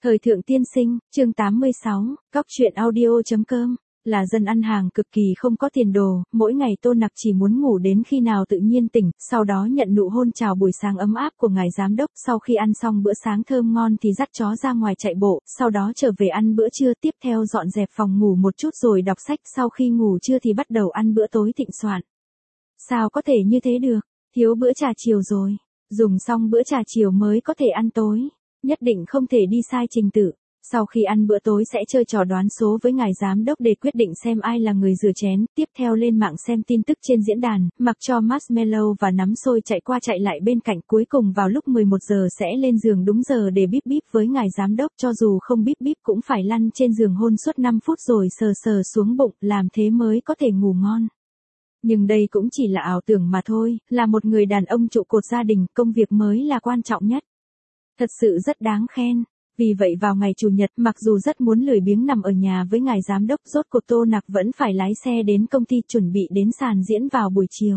Thời thượng tiên sinh, chương 86, Cóc truyện audio.com, là dân ăn hàng cực kỳ không có tiền đồ, mỗi ngày Tô Nặc chỉ muốn ngủ đến khi nào tự nhiên tỉnh, sau đó nhận nụ hôn chào buổi sáng ấm áp của ngài giám đốc, sau khi ăn xong bữa sáng thơm ngon thì dắt chó ra ngoài chạy bộ, sau đó trở về ăn bữa trưa, tiếp theo dọn dẹp phòng ngủ một chút rồi đọc sách, sau khi ngủ trưa thì bắt đầu ăn bữa tối thịnh soạn. Sao có thể như thế được, thiếu bữa trà chiều rồi, dùng xong bữa trà chiều mới có thể ăn tối. Nhất định không thể đi sai trình tự. Sau khi ăn bữa tối sẽ chơi trò đoán số với ngài giám đốc để quyết định xem ai là người rửa chén, tiếp theo lên mạng xem tin tức trên diễn đàn, mặc cho marshmallow và nắm xôi chạy qua chạy lại bên cạnh, cuối cùng vào lúc 11 giờ sẽ lên giường đúng giờ để bíp bíp với ngài giám đốc, cho dù không bíp bíp cũng phải lăn trên giường hôn suốt 5 phút rồi sờ sờ xuống bụng, làm thế mới có thể ngủ ngon. Nhưng đây cũng chỉ là ảo tưởng mà thôi, là một người đàn ông trụ cột gia đình, công việc mới là quan trọng nhất. Thật sự rất đáng khen. Vì vậy vào ngày Chủ nhật, mặc dù rất muốn lười biếng nằm ở nhà với ngài giám đốc, rốt cuộc Tô Nặc vẫn phải lái xe đến công ty chuẩn bị đến sàn diễn vào buổi chiều.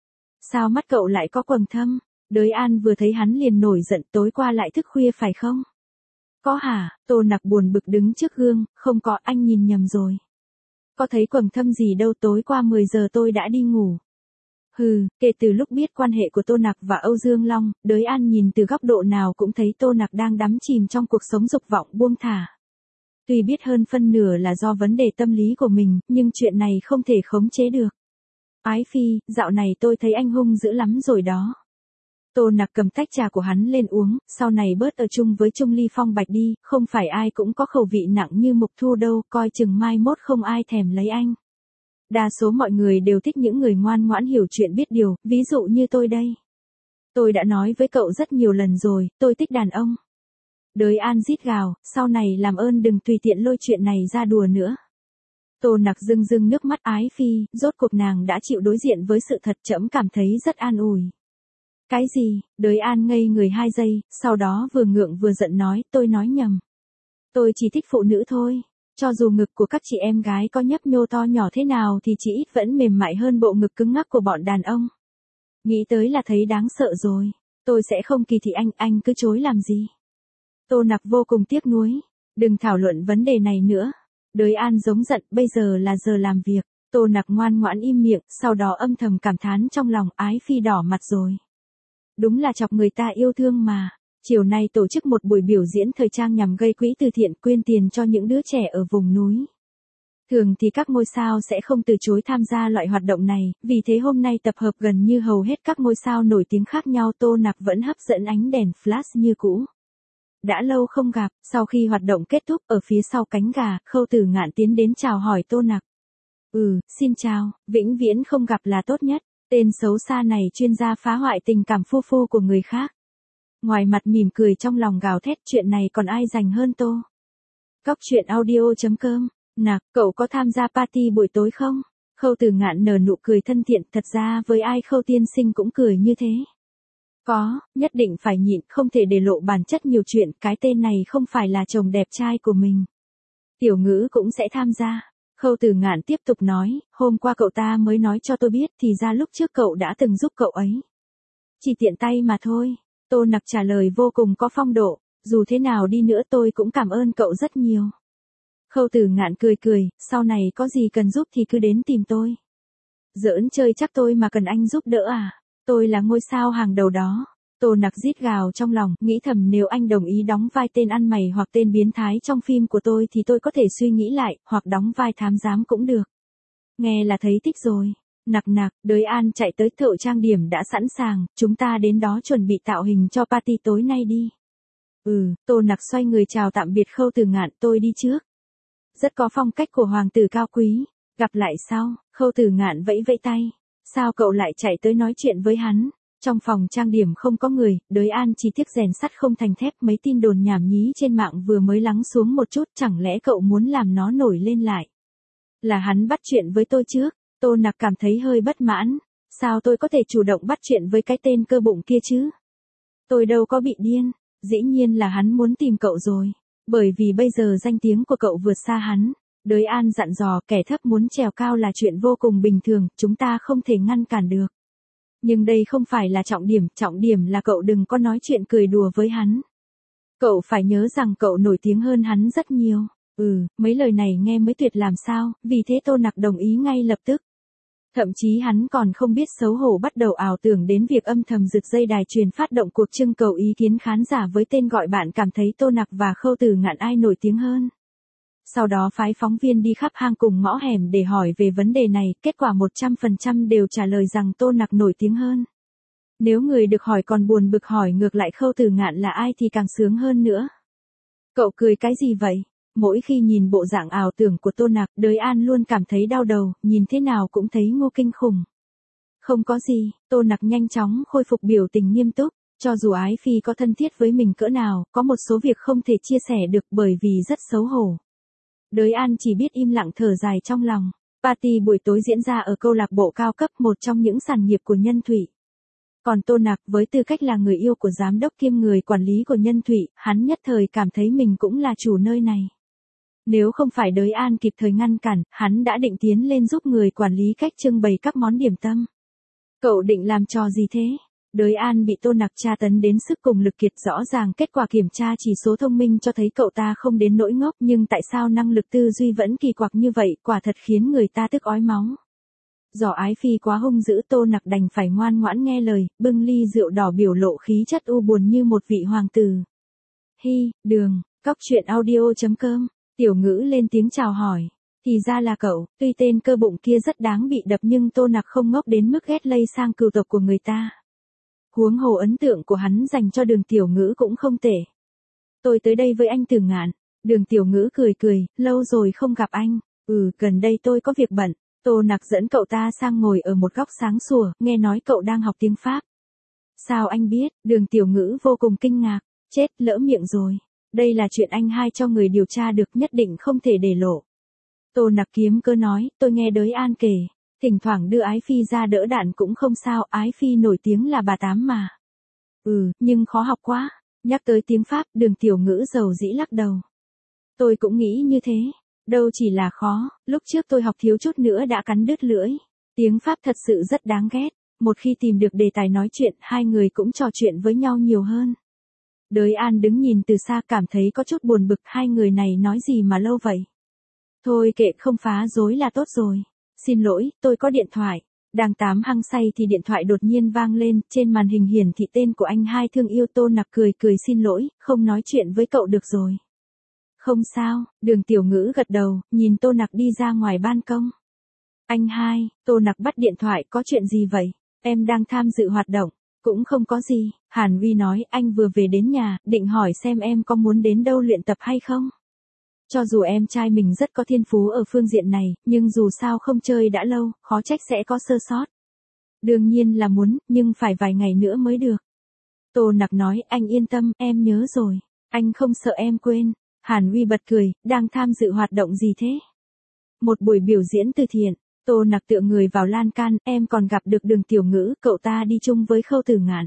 Sao mắt cậu lại có quầng thâm? Đới An vừa thấy hắn liền nổi giận, tối qua lại thức khuya phải không? Có hả? Tô Nặc buồn bực đứng trước gương, không có, anh nhìn nhầm rồi. Có thấy quầng thâm gì đâu, tối qua 10 giờ tôi đã đi ngủ. Hừ, kể từ lúc biết quan hệ của Tô Nặc và Âu Dương Long, Đới An nhìn từ góc độ nào cũng thấy Tô Nặc đang đắm chìm trong cuộc sống dục vọng buông thả. Tuy biết hơn phân nửa là do vấn đề tâm lý của mình, nhưng chuyện này không thể khống chế được. Ái Phi, dạo này tôi thấy anh hung dữ lắm rồi đó. Tô Nặc cầm tách trà của hắn lên uống, sau này bớt ở chung với Trung Ly Phong Bạch đi, không phải ai cũng có khẩu vị nặng như Mục Thu đâu, coi chừng mai mốt không ai thèm lấy anh. Đa số mọi người đều thích những người ngoan ngoãn hiểu chuyện biết điều, ví dụ như tôi đây. Tôi đã nói với cậu rất nhiều lần rồi, tôi thích đàn ông. Đới An rít gào, sau này làm ơn đừng tùy tiện lôi chuyện này ra đùa nữa. Tô Nặc rưng rưng nước mắt. Ái Phi, rốt cuộc nàng đã chịu đối diện với sự thật, trẫm cảm thấy rất an ủi. Cái gì? Đới An ngây người 2 giây, sau đó vừa ngượng vừa giận nói, tôi nói nhầm. Tôi chỉ thích phụ nữ thôi. Cho dù ngực của các chị em gái có nhấp nhô to nhỏ thế nào thì chỉ ít vẫn mềm mại hơn bộ ngực cứng ngắc của bọn đàn ông. Nghĩ tới là thấy đáng sợ rồi. Tôi sẽ không kỳ thị anh cứ chối làm gì. Tô Nặc vô cùng tiếc nuối. Đừng thảo luận vấn đề này nữa. Đới An giống giận, bây giờ là giờ làm việc. Tô Nặc ngoan ngoãn im miệng, sau đó âm thầm cảm thán trong lòng, Ái Phi đỏ mặt rồi. Đúng là chọc người ta yêu thương mà. Chiều nay tổ chức một buổi biểu diễn thời trang nhằm gây quỹ từ thiện, quyên tiền cho những đứa trẻ ở vùng núi. Thường thì các ngôi sao sẽ không từ chối tham gia loại hoạt động này, vì thế hôm nay tập hợp gần như hầu hết các ngôi sao nổi tiếng khác nhau. Tô Nặc vẫn hấp dẫn ánh đèn flash như cũ. Đã lâu không gặp, sau khi hoạt động kết thúc, ở phía sau cánh gà, Khâu Tử Ngạn tiến đến chào hỏi Tô Nặc. Xin chào, vĩnh viễn không gặp là tốt nhất. Tên xấu xa này chuyên gia phá hoại tình cảm phu phu của người khác. Ngoài mặt mỉm cười trong lòng gào thét, chuyện này còn ai rành hơn Tô. Cóc truyện audio.com, Nặc, cậu có tham gia party buổi tối không? Khâu Tử Ngạn nở nụ cười thân thiện, thật ra với ai Khâu tiên sinh cũng cười như thế. Có, nhất định phải nhịn, không thể để lộ bản chất nhiều chuyện, cái tên này không phải là chồng đẹp trai của mình. Tiểu Ngữ cũng sẽ tham gia. Khâu Tử Ngạn tiếp tục nói, hôm qua cậu ta mới nói cho tôi biết, thì ra lúc trước cậu đã từng giúp cậu ấy. Chỉ tiện tay mà thôi. Tô Nặc trả lời vô cùng có phong độ, dù thế nào đi nữa tôi cũng cảm ơn cậu rất nhiều. Khâu Tử Ngạn cười cười, sau này có gì cần giúp thì cứ đến tìm tôi. Giỡn chơi chắc tôi mà cần anh giúp đỡ à? Tôi là ngôi sao hàng đầu đó. Tô Nặc rít gào trong lòng, nghĩ thầm nếu anh đồng ý đóng vai tên ăn mày hoặc tên biến thái trong phim của tôi thì tôi có thể suy nghĩ lại, hoặc đóng vai thám giám cũng được. Nghe là thấy thích rồi. Nặc, Đới An chạy tới, thợ trang điểm đã sẵn sàng, chúng ta đến đó chuẩn bị tạo hình cho party tối nay đi. Tô Nặc xoay người chào tạm biệt Khâu Tử Ngạn, tôi đi trước. Rất có phong cách của hoàng tử cao quý. Gặp lại sau. Khâu Tử Ngạn vẫy vẫy tay. Sao cậu lại chạy tới nói chuyện với hắn? Trong phòng trang điểm không có người, Đới An chỉ tiếc rèn sắt không thành thép, mấy tin đồn nhảm nhí trên mạng vừa mới lắng xuống một chút, chẳng lẽ cậu muốn làm nó nổi lên lại? Là hắn bắt chuyện với tôi trước. Tô Nặc cảm thấy hơi bất mãn. Sao tôi có thể chủ động bắt chuyện với cái tên cơ bụng kia chứ? Tôi đâu có bị điên. Dĩ nhiên là hắn muốn tìm cậu rồi. Bởi vì bây giờ danh tiếng của cậu vượt xa hắn. Đới An dặn dò, kẻ thấp muốn trèo cao là chuyện vô cùng bình thường, chúng ta không thể ngăn cản được. Nhưng đây không phải là trọng điểm là cậu đừng có nói chuyện cười đùa với hắn. Cậu phải nhớ rằng cậu nổi tiếng hơn hắn rất nhiều. Mấy lời này nghe mới tuyệt làm sao, vì thế Tô Nặc đồng ý ngay lập tức. Thậm chí hắn còn không biết xấu hổ bắt đầu ảo tưởng đến việc âm thầm giật dây đài truyền phát động cuộc trưng cầu ý kiến khán giả với tên gọi bạn cảm thấy Tô Nặc và Khâu Tử Ngạn ai nổi tiếng hơn. Sau đó phái phóng viên đi khắp hang cùng ngõ hẻm để hỏi về vấn đề này, kết quả 100% đều trả lời rằng Tô Nặc nổi tiếng hơn. Nếu người được hỏi còn buồn bực hỏi ngược lại Khâu Tử Ngạn là ai thì càng sướng hơn nữa. Cậu cười cái gì vậy? Mỗi khi nhìn bộ dạng ảo tưởng của Tô Nặc, Đới An luôn cảm thấy đau đầu, nhìn thế nào cũng thấy ngu kinh khủng. Không có gì, Tô Nặc nhanh chóng khôi phục biểu tình nghiêm túc, cho dù Ái Phi có thân thiết với mình cỡ nào, có một số việc không thể chia sẻ được bởi vì rất xấu hổ. Đới An chỉ biết im lặng thở dài trong lòng. Party buổi tối diễn ra ở câu lạc bộ cao cấp, một trong những sản nghiệp của Nhân Thụy. Còn Tô Nặc với tư cách là người yêu của giám đốc kiêm người quản lý của Nhân Thụy, hắn nhất thời cảm thấy mình cũng là chủ nơi này. Nếu không phải Đới An kịp thời ngăn cản, hắn đã định tiến lên giúp người quản lý cách trưng bày các món điểm tâm. Cậu định làm trò gì thế? Đới An bị Tô Nặc tra tấn đến sức cùng lực kiệt, rõ ràng kết quả kiểm tra chỉ số thông minh cho thấy cậu ta không đến nỗi ngốc, nhưng tại sao năng lực tư duy vẫn kỳ quặc như vậy, quả thật khiến người ta tức ói máu. Do Ái Phi quá hung dữ, Tô Nặc đành phải ngoan ngoãn nghe lời, bưng ly rượu đỏ biểu lộ khí chất u buồn như một vị hoàng tử. Đường, cóc truyện audio.com, Tiểu Ngữ lên tiếng chào hỏi. Thì ra là cậu, tuy tên cơ bụng kia rất đáng bị đập nhưng Tô Nặc không ngốc đến mức ghét lây sang cừu tộc của người ta. Huống hồ ấn tượng của hắn dành cho Đường Tiểu Ngữ cũng không tệ. Tôi tới đây với anh Tử Ngạn. Đường Tiểu Ngữ cười, lâu rồi không gặp anh. Gần đây tôi có việc bận. Tô Nặc dẫn cậu ta sang ngồi ở một góc sáng sủa, nghe nói cậu đang học tiếng Pháp. Sao anh biết? Đường Tiểu Ngữ vô cùng kinh ngạc. Chết, lỡ miệng rồi. Đây là chuyện anh hai cho người điều tra được, nhất định không thể để lộ. Tô Nặc kiếm cớ nói, tôi nghe Đới An kể. Thỉnh thoảng đưa Ái Phi ra đỡ đạn cũng không sao, Ái Phi nổi tiếng là bà Tám mà. Nhưng khó học quá. Nhắc tới tiếng Pháp, Đường Tiểu Ngữ dầu dĩ lắc đầu. Tôi cũng nghĩ như thế. Đâu chỉ là khó, lúc trước tôi học thiếu chút nữa đã cắn đứt lưỡi. Tiếng Pháp thật sự rất đáng ghét. Một khi tìm được đề tài nói chuyện, hai người cũng trò chuyện với nhau nhiều hơn. Đới An đứng nhìn từ xa cảm thấy có chút buồn bực, hai người này nói gì mà lâu vậy. Thôi kệ, không phá rối là tốt rồi. Xin lỗi, tôi có điện thoại. Đang tám hăng say thì điện thoại đột nhiên vang lên, trên màn hình hiển thị tên của anh hai thương yêu. Tô Nặc cười xin lỗi, không nói chuyện với cậu được rồi. Không sao, Đường Tiểu Ngữ gật đầu, nhìn Tô Nặc đi ra ngoài ban công. Anh hai, Tô Nặc bắt điện thoại, có chuyện gì vậy? Em đang tham dự hoạt động. Cũng không có gì, Hàn Vi nói, anh vừa về đến nhà, định hỏi xem em có muốn đến đâu luyện tập hay không? Cho dù em trai mình rất có thiên phú ở phương diện này, nhưng dù sao không chơi đã lâu, khó trách sẽ có sơ sót. Đương nhiên là muốn, nhưng phải vài ngày nữa mới được. Tô Nặc nói, anh yên tâm, em nhớ rồi. Anh không sợ em quên. Hàn Vi bật cười, đang tham dự hoạt động gì thế? Một buổi biểu diễn từ thiện. Tô Nặc tựa người vào lan can, em còn gặp được Đường Tiểu Ngữ, cậu ta đi chung với Khâu Tử Ngạn.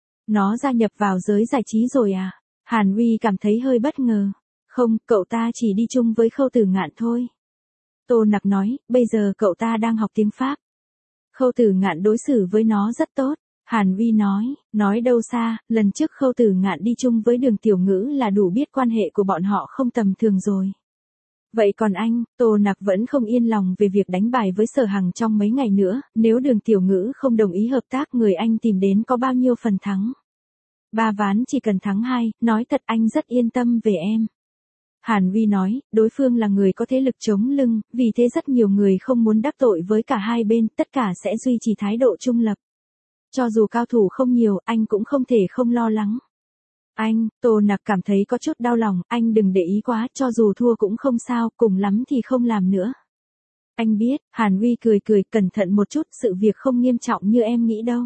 Nó gia nhập vào giới giải trí rồi à? Hàn Vi cảm thấy hơi bất ngờ. Không, cậu ta chỉ đi chung với Khâu Tử Ngạn thôi. Tô Nặc nói, bây giờ cậu ta đang học tiếng Pháp. Khâu Tử Ngạn đối xử với nó rất tốt. Hàn Vi nói đâu xa, lần trước Khâu Tử Ngạn đi chung với Đường Tiểu Ngữ là đủ biết quan hệ của bọn họ không tầm thường rồi. Vậy còn anh, Tô Nặc vẫn không yên lòng về việc đánh bài với Sở Hằng trong mấy ngày nữa, nếu Đường Tiểu Ngữ không đồng ý hợp tác, người anh tìm đến có bao nhiêu phần thắng? 3 ván chỉ cần thắng 2, nói thật anh rất yên tâm về em. Hàn Vi nói, đối phương là người có thế lực chống lưng, vì thế rất nhiều người không muốn đắc tội với cả hai bên, tất cả sẽ duy trì thái độ trung lập. Cho dù cao thủ không nhiều, anh cũng không thể không lo lắng. Anh, Tô Nặc cảm thấy có chút đau lòng, anh đừng để ý quá, cho dù thua cũng không sao, cùng lắm thì không làm nữa. Anh biết, Hàn Vi cười, cẩn thận một chút, sự việc không nghiêm trọng như em nghĩ đâu.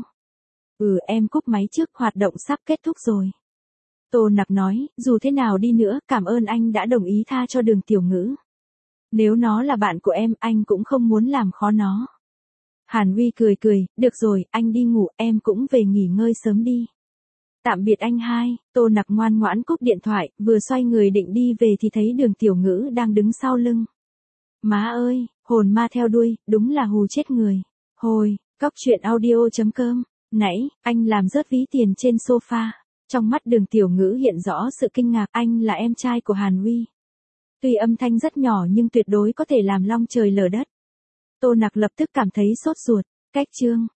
Em cúp máy trước, hoạt động sắp kết thúc rồi. Tô Nặc nói, dù thế nào đi nữa, cảm ơn anh đã đồng ý tha cho Đường Tiểu Ngữ. Nếu nó là bạn của em, anh cũng không muốn làm khó nó. Hàn Vi cười, được rồi, anh đi ngủ, em cũng về nghỉ ngơi sớm đi. Tạm biệt anh hai. Tô Nặc ngoan ngoãn cúp điện thoại, vừa xoay người định đi về thì thấy Đường Tiểu Ngữ đang đứng sau lưng. Má ơi, hồn ma theo đuôi, đúng là hù chết người. Hồi, cóc truyện audio.com. Nãy, anh làm rớt ví tiền trên sofa. Trong mắt Đường Tiểu Ngữ hiện rõ sự kinh ngạc, anh là em trai của Hàn Uy. Tuy âm thanh rất nhỏ nhưng tuyệt đối có thể làm long trời lở đất. Tô Nặc lập tức cảm thấy sốt ruột. Cách chương